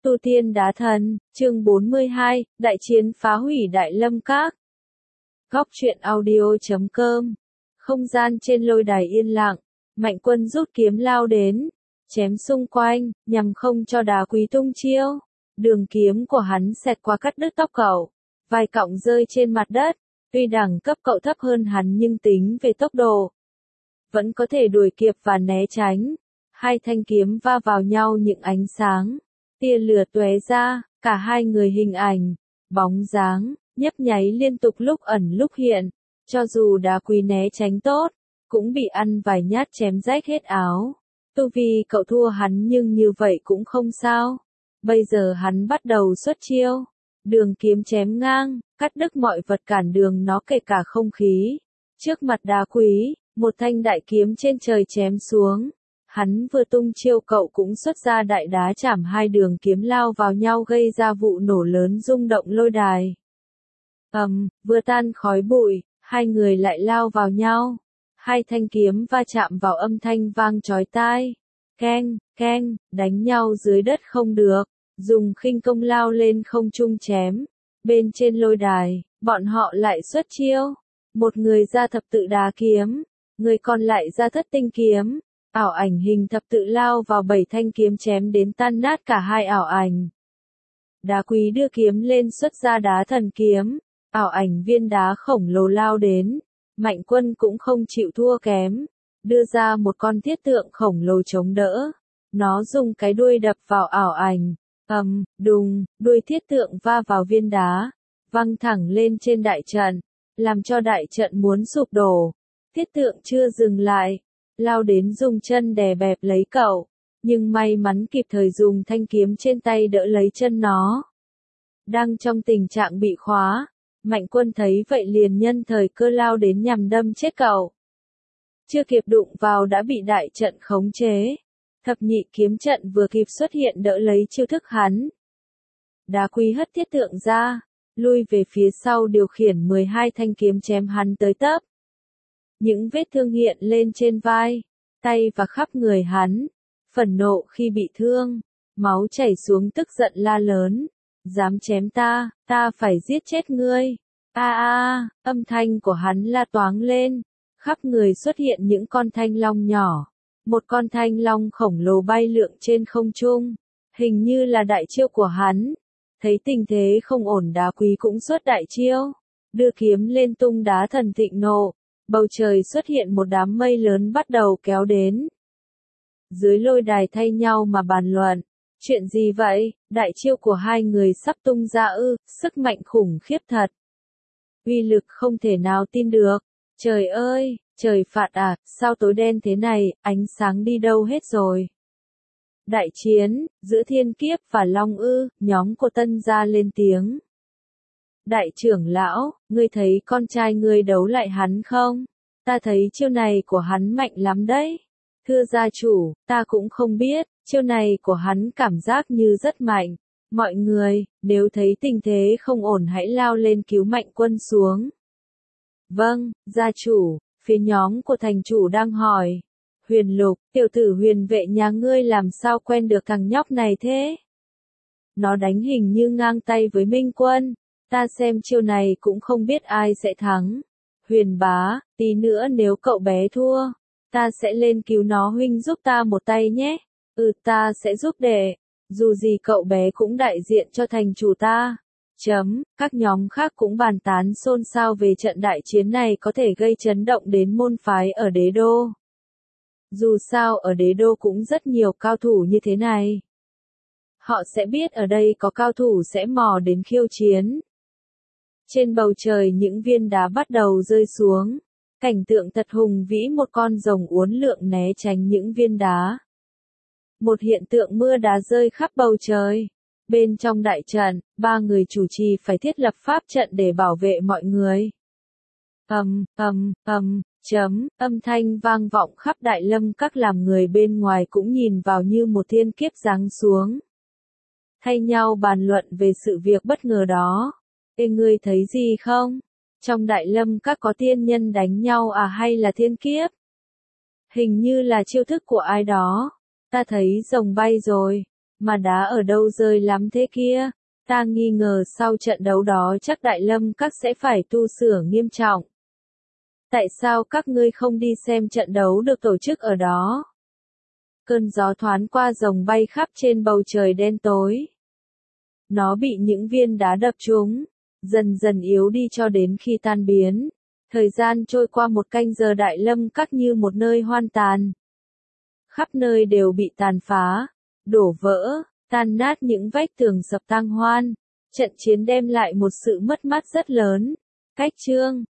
Tu tiên đá thần, chương 42, đại chiến phá hủy Đại Lâm Các. Góc truyện audio.com. Không gian trên lôi đài yên lặng, Mạnh Quân rút kiếm lao đến, chém xung quanh, nhằm không cho Đá Quý tung chiêu. Đường kiếm của hắn xẹt qua cắt đứt tóc cậu, vài cọng rơi trên mặt đất. Tuy đẳng cấp cậu thấp hơn hắn nhưng tính về tốc độ, vẫn có thể đuổi kịp và né tránh. Hai thanh kiếm va vào nhau những ánh sáng, tia lửa tóe ra, cả hai người hình ảnh, bóng dáng, nhấp nháy liên tục lúc ẩn lúc hiện. Cho dù Đá Quý né tránh tốt, cũng bị ăn vài nhát chém rách hết áo. Tu vi cậu thua hắn nhưng như vậy cũng không sao. Bây giờ hắn bắt đầu xuất chiêu. Đường kiếm chém ngang, cắt đứt mọi vật cản đường nó kể cả không khí. Trước mặt Đá Quý, một thanh đại kiếm trên trời chém xuống. Hắn vừa tung chiêu cậu cũng xuất ra đại đá chảm, hai đường kiếm lao vào nhau gây ra vụ nổ lớn rung động lôi đài. Vừa tan khói bụi, hai người lại lao vào nhau. Hai thanh kiếm va chạm vào âm thanh vang chói tai. Keng, keng, đánh nhau dưới đất không được, dùng khinh công lao lên không trung chém. Bên trên lôi đài, bọn họ lại xuất chiêu. Một người ra thập tự đá kiếm, người còn lại ra thất tinh kiếm. Ảo ảnh hình thập tự lao vào 7 thanh kiếm chém đến tan nát cả hai ảo ảnh. Đá Quý đưa kiếm lên xuất ra đá thần kiếm, ảo ảnh viên đá khổng lồ lao đến. Mạnh Quân cũng không chịu thua kém, đưa ra một con thiết tượng khổng lồ chống đỡ. Nó dùng cái đuôi đập vào ảo ảnh, đùng, đuôi thiết tượng va vào viên đá, văng thẳng lên trên đại trận, làm cho đại trận muốn sụp đổ. Thiết tượng chưa dừng lại, lao đến dùng chân đè bẹp lấy cậu, nhưng may mắn kịp thời dùng thanh kiếm trên tay đỡ lấy chân nó. Đang trong tình trạng bị khóa, Mạnh Quân thấy vậy liền nhân thời cơ lao đến nhằm đâm chết cậu. Chưa kịp đụng vào đã bị đại trận khống chế. Thập nhị kiếm trận vừa kịp xuất hiện đỡ lấy chiêu thức hắn. Đá Quý hất thiết tượng ra, lui về phía sau điều khiển 12 thanh kiếm chém hắn tới tấp. Những vết thương hiện lên trên vai, tay và khắp người hắn. Phẫn nộ khi bị thương, máu chảy xuống tức giận la lớn. Dám chém ta, ta phải giết chết ngươi. Âm thanh của hắn la toáng lên. Khắp người xuất hiện những con thanh long nhỏ. Một con thanh long khổng lồ bay lượn trên không trung. Hình như là đại chiêu của hắn. Thấy tình thế không ổn, Đá Quý cũng xuất đại chiêu. Đưa kiếm lên tung đá thần thịnh nộ. Bầu trời xuất hiện một đám mây lớn bắt đầu kéo đến. Dưới lôi đài thay nhau mà bàn luận. Chuyện gì vậy? Đại chiêu của hai người sắp tung ra ư? Sức mạnh khủng khiếp thật. Uy lực không thể nào tin được. Trời ơi, trời phạt à, sao tối đen thế này, ánh sáng đi đâu hết rồi? Đại chiến, giữa thiên kiếp và long ư, nhóm của Tân gia lên tiếng. Đại trưởng lão, ngươi thấy con trai ngươi đấu lại hắn không? Ta thấy chiêu này của hắn mạnh lắm đấy. Thưa gia chủ, ta cũng không biết, chiêu này của hắn cảm giác như rất mạnh. Mọi người, nếu thấy tình thế không ổn hãy lao lên cứu Mạnh Quân xuống. Vâng, gia chủ, phía nhóm của thành chủ đang hỏi. Huyền Lục, tiểu tử Huyền vệ nhà ngươi làm sao quen được thằng nhóc này thế? Nó đánh hình như ngang tay với Minh Quân. Ta xem chiêu này cũng không biết ai sẽ thắng. Huyền bá, tí nữa nếu cậu bé thua, ta sẽ lên cứu nó, huynh giúp ta một tay nhé. Ta sẽ giúp đệ. Dù gì cậu bé cũng đại diện cho thành chủ ta. Các nhóm khác cũng bàn tán xôn xao về trận đại chiến này có thể gây chấn động đến môn phái ở đế đô. Dù sao ở đế đô cũng rất nhiều cao thủ như thế này. Họ sẽ biết ở đây có cao thủ sẽ mò đến khiêu chiến. Trên bầu trời những viên đá bắt đầu rơi xuống. Cảnh tượng thật hùng vĩ, một con rồng uốn lượn né tránh những viên đá. Một hiện tượng mưa đá rơi khắp bầu trời. Bên trong đại trận, ba người chủ trì phải thiết lập pháp trận để bảo vệ mọi người. Âm thanh vang vọng khắp Đại Lâm Các làm người bên ngoài cũng nhìn vào như một thiên kiếp giáng xuống. Thay nhau bàn luận về sự việc bất ngờ đó. Ngươi thấy gì không? Trong Đại Lâm Các có tiên nhân đánh nhau à hay là thiên kiếp? Hình như là chiêu thức của ai đó. Ta thấy rồng bay rồi. Mà đá ở đâu rơi lắm thế kia? Ta nghi ngờ sau trận đấu đó chắc Đại Lâm Các sẽ phải tu sửa nghiêm trọng. Tại sao các ngươi không đi xem trận đấu được tổ chức ở đó? Cơn gió thoáng qua rồng bay khắp trên bầu trời đen tối. Nó bị những viên đá đập trúng, dần dần yếu đi cho đến khi tan biến. Thời gian trôi qua một canh giờ, Đại Lâm Các như một nơi hoang tàn. Khắp nơi đều bị tàn phá, đổ vỡ, tan nát, những vách tường sập tang hoan. Trận chiến đem lại một sự mất mát rất lớn. Cách chương